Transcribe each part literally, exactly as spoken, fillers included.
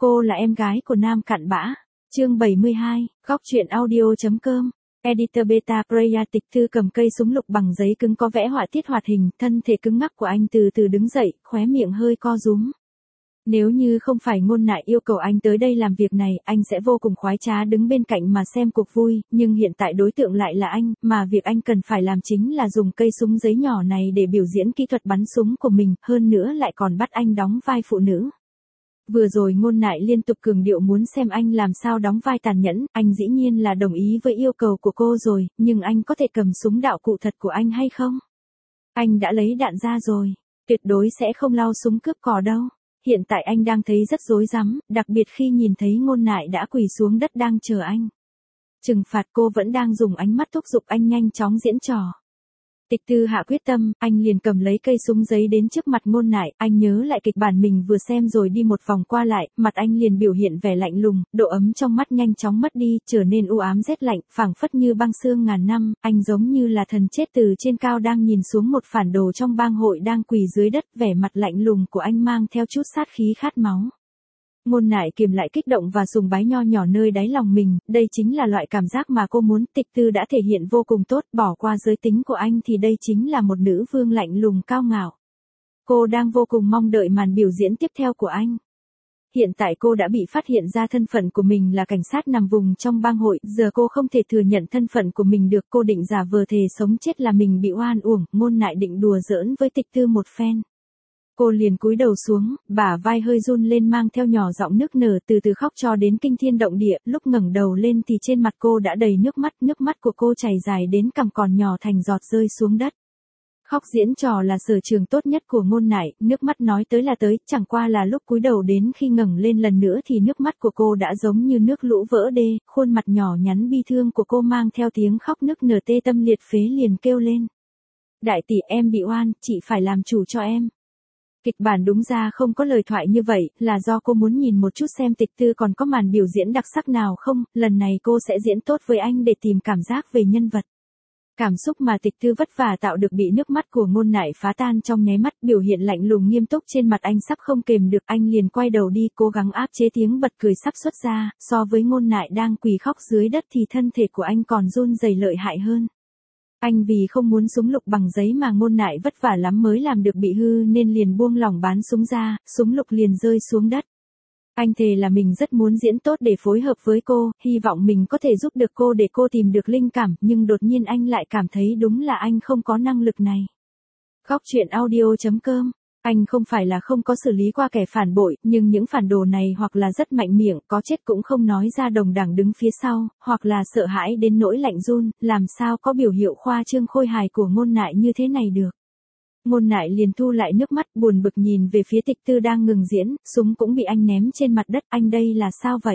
Cô là em gái của Nam Cặn Bã. Chương bảy mươi hai, góc truyện audio.com. Editor Beta Preya. Tịch Thư cầm cây súng lục bằng giấy cứng có vẽ họa tiết hoạt hình, thân thể cứng ngắc của anh từ từ đứng dậy, khóe miệng hơi co rúm. Nếu như không phải Ngôn Nại yêu cầu anh tới đây làm việc này, anh sẽ vô cùng khoái trá đứng bên cạnh mà xem cuộc vui, nhưng hiện tại đối tượng lại là anh, mà việc anh cần phải làm chính là dùng cây súng giấy nhỏ này để biểu diễn kỹ thuật bắn súng của mình, hơn nữa lại còn bắt anh đóng vai phụ nữ. Vừa rồi Ngôn Nại liên tục cường điệu muốn xem anh làm sao đóng vai tàn nhẫn, anh dĩ nhiên là đồng ý với yêu cầu của cô rồi, nhưng anh có thể cầm súng đạo cụ thật của anh hay không? Anh đã lấy đạn ra rồi, tuyệt đối sẽ không lau súng cướp cò đâu. Hiện tại anh đang thấy rất rối rắm, đặc biệt khi nhìn thấy Ngôn Nại đã quỳ xuống đất đang chờ anh. Trừng phạt cô vẫn đang dùng ánh mắt thúc giục anh nhanh chóng diễn trò. Tịch Thư hạ quyết tâm, anh liền cầm lấy cây súng giấy đến trước mặt Ngôn Nại, anh nhớ lại kịch bản mình vừa xem rồi đi một vòng qua lại, mặt anh liền biểu hiện vẻ lạnh lùng, độ ấm trong mắt nhanh chóng mất đi, trở nên u ám rét lạnh, phảng phất như băng xương ngàn năm, anh giống như là thần chết từ trên cao đang nhìn xuống một phản đồ trong bang hội đang quỳ dưới đất, vẻ mặt lạnh lùng của anh mang theo chút sát khí khát máu. Ngôn Nại kiềm lại kích động và sùng bái nho nhỏ nơi đáy lòng mình, đây chính là loại cảm giác mà cô muốn. Tịch Thư đã thể hiện vô cùng tốt, bỏ qua giới tính của anh thì đây chính là một nữ vương lạnh lùng cao ngạo. Cô đang vô cùng mong đợi màn biểu diễn tiếp theo của anh. Hiện tại cô đã bị phát hiện ra thân phận của mình là cảnh sát nằm vùng trong bang hội, giờ cô không thể thừa nhận thân phận của mình được, cô định giả vờ thề sống chết là mình bị oan uổng. Ngôn Nại định đùa giỡn với Tịch Thư một phen. Cô liền cúi đầu xuống, bả vai hơi run lên mang theo nhỏ giọng nức nở, từ từ khóc cho đến kinh thiên động địa, lúc ngẩng đầu lên thì trên mặt cô đã đầy nước mắt, nước mắt của cô chảy dài đến cằm còn nhỏ thành giọt rơi xuống đất. Khóc diễn trò là sở trường tốt nhất của Ngôn Nại, nước mắt nói tới là tới, chẳng qua là lúc cúi đầu đến khi ngẩng lên lần nữa thì nước mắt của cô đã giống như nước lũ vỡ đê, khuôn mặt nhỏ nhắn bi thương của cô mang theo tiếng khóc nức nở tê tâm liệt phế liền kêu lên. Đại tỷ, em bị oan, chị phải làm chủ cho em. Kịch bản đúng ra không có lời thoại như vậy, là do cô muốn nhìn một chút xem Tịch Thư còn có màn biểu diễn đặc sắc nào không, lần này cô sẽ diễn tốt với anh để tìm cảm giác về nhân vật. Cảm xúc mà Tịch Thư vất vả tạo được bị nước mắt của Ngôn Nại phá tan trong nháy mắt, biểu hiện lạnh lùng nghiêm túc trên mặt anh sắp không kềm được, anh liền quay đầu đi, cố gắng áp chế tiếng bật cười sắp xuất ra, so với Ngôn Nại đang quỳ khóc dưới đất thì thân thể của anh còn run rẩy lợi hại hơn. Anh vì không muốn súng lục bằng giấy mà Ngôn Nại vất vả lắm mới làm được bị hư nên liền buông lỏng bán súng ra, súng lục liền rơi xuống đất. Anh thề là mình rất muốn diễn tốt để phối hợp với cô, hy vọng mình có thể giúp được cô để cô tìm được linh cảm, nhưng đột nhiên anh lại cảm thấy đúng là anh không có năng lực này. Góc truyện audio.com. Anh không phải là không có xử lý qua kẻ phản bội, nhưng những phản đồ này hoặc là rất mạnh miệng, có chết cũng không nói ra đồng đẳng đứng phía sau, hoặc là sợ hãi đến nỗi lạnh run, làm sao có biểu hiệu khoa trương khôi hài của Ngôn Nại như thế này được. Ngôn Nại liền thu lại nước mắt, buồn bực nhìn về phía Tịch Thư đang ngừng diễn, súng cũng bị anh ném trên mặt đất, anh đây là sao vậy?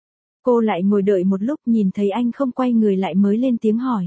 Cô lại ngồi đợi một lúc, nhìn thấy anh không quay người lại mới lên tiếng hỏi.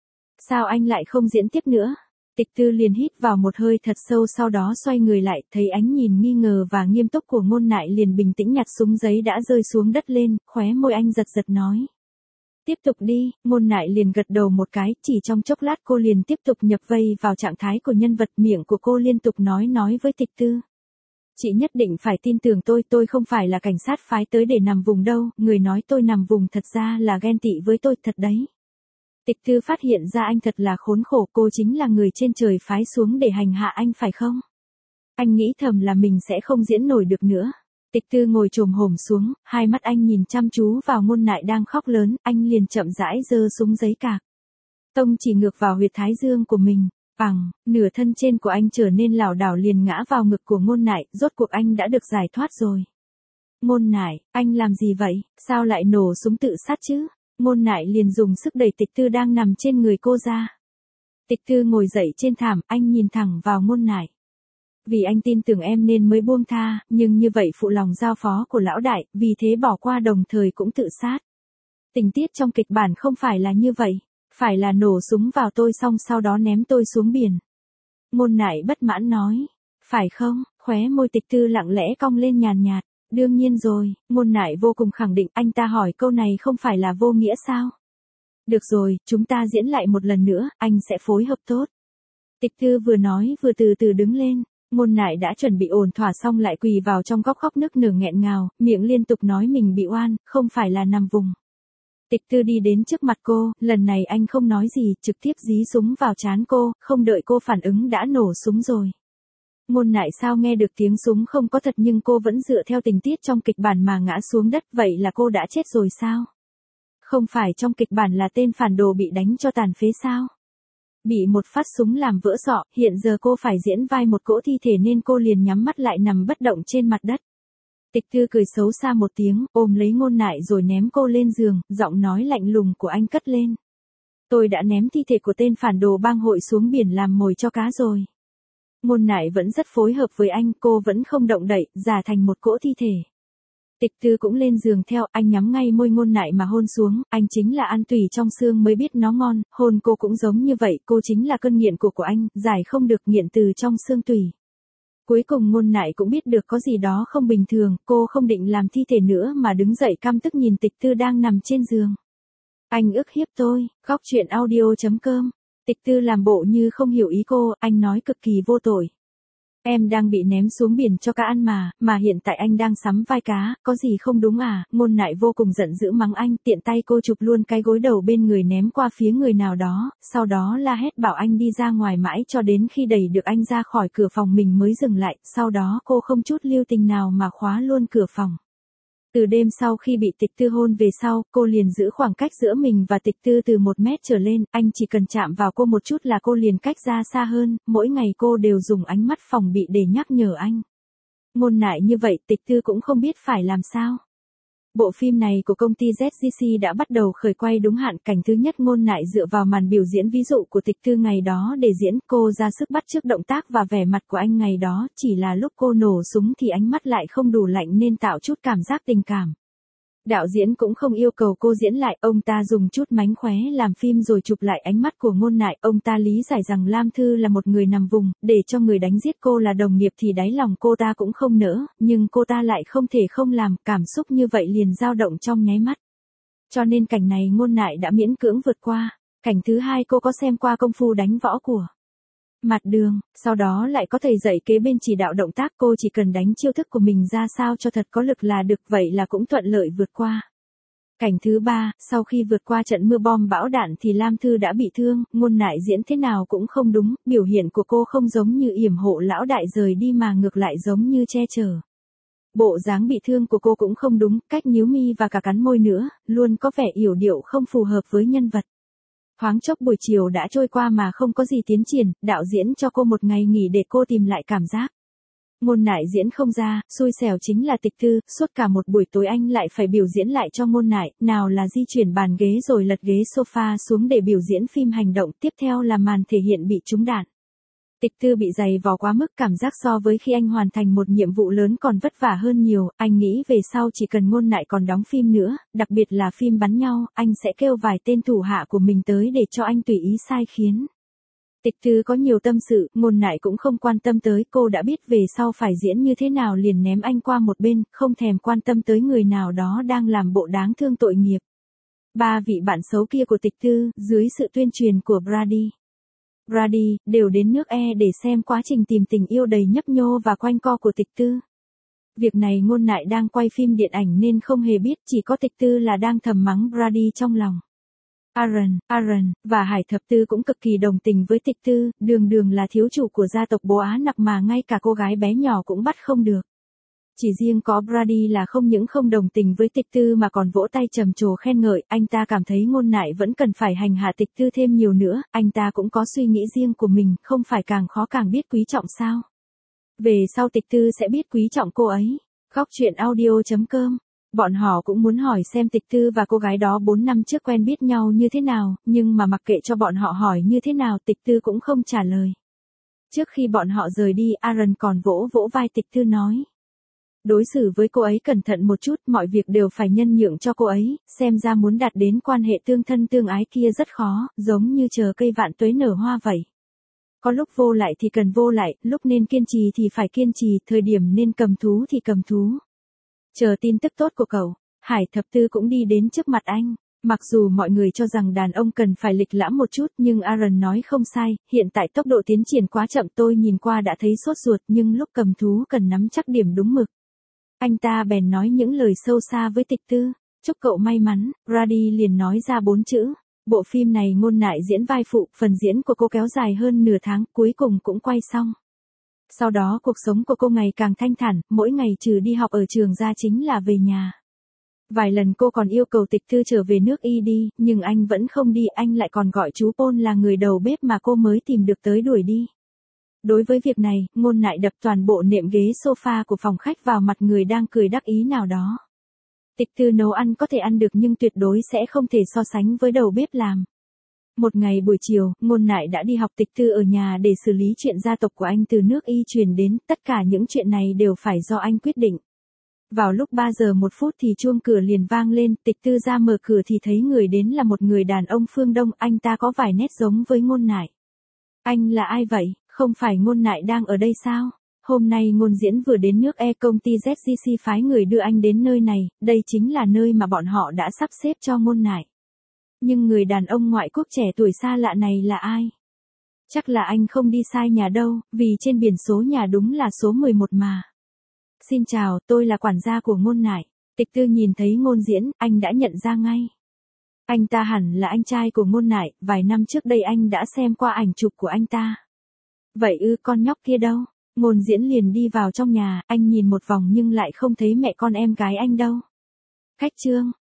Sao anh lại không diễn tiếp nữa? Tịch Thư liền hít vào một hơi thật sâu, sau đó xoay người lại, thấy ánh nhìn nghi ngờ và nghiêm túc của Ngôn Nại liền bình tĩnh nhặt súng giấy đã rơi xuống đất lên, khóe môi anh giật giật nói. Tiếp tục đi. Ngôn Nại liền gật đầu một cái, chỉ trong chốc lát cô liền tiếp tục nhập vây vào trạng thái của nhân vật, miệng của cô liên tục nói nói với Tịch Thư. Chị nhất định phải tin tưởng tôi, tôi không phải là cảnh sát phái tới để nằm vùng đâu, người nói tôi nằm vùng thật ra là ghen tị với tôi, thật đấy. Tịch Thư phát hiện ra anh thật là khốn khổ, cô chính là người trên trời phái xuống để hành hạ anh phải không? Anh nghĩ thầm là mình sẽ không diễn nổi được nữa. Tịch Thư ngồi chồm hổm xuống, hai mắt anh nhìn chăm chú vào Ngôn Nại đang khóc lớn, anh liền chậm rãi giơ súng giấy cạc. Tông chỉ ngược vào huyệt thái dương của mình, bằng, nửa thân trên của anh trở nên lảo đảo liền ngã vào ngực của Ngôn Nại, rốt cuộc anh đã được giải thoát rồi. Ngôn Nại, anh làm gì vậy, sao lại nổ súng tự sát chứ? Ngôn Nại liền dùng sức đẩy Tịch Thư đang nằm trên người cô ra. Tịch Thư ngồi dậy trên thảm, anh nhìn thẳng vào Ngôn Nại. Vì anh tin tưởng em nên mới buông tha, nhưng như vậy phụ lòng giao phó của lão đại, vì thế bỏ qua đồng thời cũng tự sát. Tình tiết trong kịch bản không phải là như vậy, phải là nổ súng vào tôi xong sau đó ném tôi xuống biển. Ngôn Nại bất mãn nói, phải không? Khóe môi Tịch Thư lặng lẽ cong lên nhàn nhạt. Đương nhiên rồi, Ngôn Nại vô cùng khẳng định, anh ta hỏi câu này không phải là vô nghĩa sao? Được rồi, chúng ta diễn lại một lần nữa, anh sẽ phối hợp tốt. Tịch Thư vừa nói vừa từ từ đứng lên. Ngôn Nại đã chuẩn bị ổn thỏa xong lại quỳ vào trong góc khóc nức nở nghẹn ngào, miệng liên tục nói mình bị oan, không phải là nằm vùng. Tịch Tư đi đến trước mặt cô, lần này anh không nói gì, trực tiếp dí súng vào trán cô, không đợi cô phản ứng đã nổ súng rồi. Ngôn Nại sao nghe được tiếng súng không có thật nhưng cô vẫn dựa theo tình tiết trong kịch bản mà ngã xuống đất, vậy là cô đã chết rồi sao? Không phải trong kịch bản là tên phản đồ bị đánh cho tàn phế sao? Bị một phát súng làm vỡ sọ, hiện giờ cô phải diễn vai một cỗ thi thể nên cô liền nhắm mắt lại nằm bất động trên mặt đất. Tịch Tư cười xấu xa một tiếng, ôm lấy Ngôn Nại rồi ném cô lên giường, giọng nói lạnh lùng của anh cất lên. Tôi đã ném thi thể của tên phản đồ bang hội xuống biển làm mồi cho cá rồi. Ngôn Nại vẫn rất phối hợp với anh, cô vẫn không động đậy, giả thành một cỗ thi thể. Tịch Tư cũng lên giường theo, anh nhắm ngay môi Ngôn Nại mà hôn xuống, anh chính là ăn tùy trong xương mới biết nó ngon, hôn cô cũng giống như vậy, cô chính là cơn nghiện của của anh, giải không được nghiện từ trong xương tùy. Cuối cùng Ngôn Nại cũng biết được có gì đó không bình thường, cô không định làm thi thể nữa mà đứng dậy căm tức nhìn Tịch Tư đang nằm trên giường. Anh ức hiếp tôi, góc truyện audio chấm com. Tịch Tư làm bộ như không hiểu ý cô, anh nói cực kỳ vô tội. Em đang bị ném xuống biển cho cá ăn mà, mà hiện tại anh đang sắm vai cá, có gì không đúng à? Ngôn Nại vô cùng giận dữ mắng anh, tiện tay cô chụp luôn cái gối đầu bên người ném qua phía người nào đó, sau đó la hét bảo anh đi ra ngoài mãi cho đến khi đẩy được anh ra khỏi cửa phòng mình mới dừng lại, sau đó cô không chút lưu tình nào mà khóa luôn cửa phòng. Từ đêm sau khi bị Tịch Tư hôn về sau, cô liền giữ khoảng cách giữa mình và Tịch Tư từ một mét trở lên, anh chỉ cần chạm vào cô một chút là cô liền cách ra xa hơn, mỗi ngày cô đều dùng ánh mắt phòng bị để nhắc nhở anh. Ngôn Nại như vậy Tịch Tư cũng không biết phải làm sao. Bộ phim này của công ty Z G C đã bắt đầu khởi quay đúng hạn, cảnh thứ nhất Ngôn Nại dựa vào màn biểu diễn ví dụ của Tịch Tư ngày đó để diễn, cô ra sức bắt chước động tác và vẻ mặt của anh ngày đó, chỉ là lúc cô nổ súng thì ánh mắt lại không đủ lạnh nên tạo chút cảm giác tình cảm. Đạo diễn cũng không yêu cầu cô diễn lại, ông ta dùng chút mánh khóe làm phim rồi chụp lại ánh mắt của Ngôn Nại, ông ta lý giải rằng Lam Thư là một người nằm vùng, để cho người đánh giết cô là đồng nghiệp thì đáy lòng cô ta cũng không nỡ, nhưng cô ta lại không thể không làm, cảm xúc như vậy liền dao động trong nháy mắt. Cho nên cảnh này Ngôn Nại đã miễn cưỡng vượt qua. Cảnh thứ hai cô có xem qua công phu đánh võ của Mặt Đường, sau đó lại có thầy dạy kế bên chỉ đạo động tác, cô chỉ cần đánh chiêu thức của mình ra sao cho thật có lực là được, vậy là cũng thuận lợi vượt qua. Cảnh thứ ba, sau khi vượt qua trận mưa bom bão đạn thì Lam Thư đã bị thương, Ngôn Nại diễn thế nào cũng không đúng, biểu hiện của cô không giống như yểm hộ lão đại rời đi mà ngược lại giống như che chở. Bộ dáng bị thương của cô cũng không đúng, cách nhíu mi và cả cắn môi nữa, luôn có vẻ yểu điệu không phù hợp với nhân vật. Thoáng chốc buổi chiều đã trôi qua mà không có gì tiến triển, đạo diễn cho cô một ngày nghỉ để cô tìm lại cảm giác. Ngôn Nại diễn không ra, xui xẻo chính là Tịch Tư, suốt cả một buổi tối anh lại phải biểu diễn lại cho Ngôn Nại, nào là di chuyển bàn ghế rồi lật ghế sofa xuống để biểu diễn phim hành động, tiếp theo là màn thể hiện bị trúng đạn. Tịch Tư bị dày vò quá mức, cảm giác so với khi anh hoàn thành một nhiệm vụ lớn còn vất vả hơn nhiều, anh nghĩ về sau chỉ cần Ngôn Nại còn đóng phim nữa, đặc biệt là phim bắn nhau, anh sẽ kêu vài tên thủ hạ của mình tới để cho anh tùy ý sai khiến. Tịch Tư có nhiều tâm sự, Ngôn Nại cũng không quan tâm tới, cô đã biết về sau phải diễn như thế nào liền ném anh qua một bên, không thèm quan tâm tới người nào đó đang làm bộ đáng thương tội nghiệp. Ba vị bạn xấu kia của Tịch Tư, dưới sự tuyên truyền của Brady. Brady, đều đến nước E để xem quá trình tìm tình yêu đầy nhấp nhô và quanh co của Tịch Tư. Việc này Ngôn Nại đang quay phim điện ảnh nên không hề biết, chỉ có Tịch Tư là đang thầm mắng Brady trong lòng. Aaron, Aaron, và Hải Thập Tư cũng cực kỳ đồng tình với Tịch Tư, đường đường là thiếu chủ của gia tộc Bố Á Nặc mà ngay cả cô gái bé nhỏ cũng bắt không được. Chỉ riêng có Brady là không những không đồng tình với Tịch Tư mà còn vỗ tay trầm trồ khen ngợi, anh ta cảm thấy Ngôn Nại vẫn cần phải hành hạ Tịch Tư thêm nhiều nữa, anh ta cũng có suy nghĩ riêng của mình, không phải càng khó càng biết quý trọng sao. Về sau Tịch Tư sẽ biết quý trọng cô ấy. Góc truyện audio chấm com. Bọn họ cũng muốn hỏi xem Tịch Tư và cô gái đó bốn năm trước quen biết nhau như thế nào, nhưng mà mặc kệ cho bọn họ hỏi như thế nào Tịch Tư cũng không trả lời. Trước khi bọn họ rời đi, Aaron còn vỗ vỗ vai Tịch Tư nói. Đối xử với cô ấy cẩn thận một chút, mọi việc đều phải nhân nhượng cho cô ấy, xem ra muốn đạt đến quan hệ tương thân tương ái kia rất khó, giống như chờ cây vạn tuế nở hoa vậy. Có lúc vô lại thì cần vô lại, lúc nên kiên trì thì phải kiên trì, thời điểm nên cầm thú thì cầm thú. Chờ tin tức tốt của cậu. Hải Thập Tư cũng đi đến trước mặt anh. Mặc dù mọi người cho rằng đàn ông cần phải lịch lãm một chút nhưng Aaron nói không sai, hiện tại tốc độ tiến triển quá chậm tôi nhìn qua đã thấy sốt ruột nhưng lúc cầm thú cần nắm chắc điểm đúng mực. Anh ta bèn nói những lời sâu xa với Tịch Tư, chúc cậu may mắn, Brady liền nói ra bốn chữ. Bộ phim này Ngôn Nại diễn vai phụ, phần diễn của cô kéo dài hơn nửa tháng, cuối cùng cũng quay xong. Sau đó cuộc sống của cô ngày càng thanh thản, mỗi ngày trừ đi học ở trường ra chính là về nhà. Vài lần cô còn yêu cầu Tịch Tư trở về nước Y đi, nhưng anh vẫn không đi, anh lại còn gọi chú Paul là người đầu bếp mà cô mới tìm được tới đuổi đi. Đối với việc này, Ngôn Nại đập toàn bộ nệm ghế sofa của phòng khách vào mặt người đang cười đắc ý nào đó. Tịch Tư nấu ăn có thể ăn được nhưng tuyệt đối sẽ không thể so sánh với đầu bếp làm. Một ngày buổi chiều, Ngôn Nại đã đi học Tịch Tư ở nhà để xử lý chuyện gia tộc của anh từ nước Y truyền đến, tất cả những chuyện này đều phải do anh quyết định. Vào lúc ba giờ một phút thì chuông cửa liền vang lên, Tịch Tư ra mở cửa thì thấy người đến là một người đàn ông phương Đông, anh ta có vài nét giống với Ngôn Nại. Anh là ai vậy, không phải Ngôn Nại đang ở đây sao? Hôm nay Ngôn Diễn vừa đến nước E, công ty Z G C phái người đưa anh đến nơi này, đây chính là nơi mà bọn họ đã sắp xếp cho Ngôn Nại. Nhưng người đàn ông ngoại quốc trẻ tuổi xa lạ này là ai? Chắc là anh không đi sai nhà đâu, vì trên biển số nhà đúng là số mười một mà. Xin chào, tôi là quản gia của Ngôn Nại. Tịch Tư nhìn thấy Ngôn Diễn, anh đã nhận ra ngay. Anh ta hẳn là anh trai của Ngôn Nại, vài năm trước đây anh đã xem qua ảnh chụp của anh ta. Vậy ư, con nhóc kia đâu? Ngôn Diễn liền đi vào trong nhà, anh nhìn một vòng nhưng lại không thấy mẹ con em gái anh đâu. Khách trương,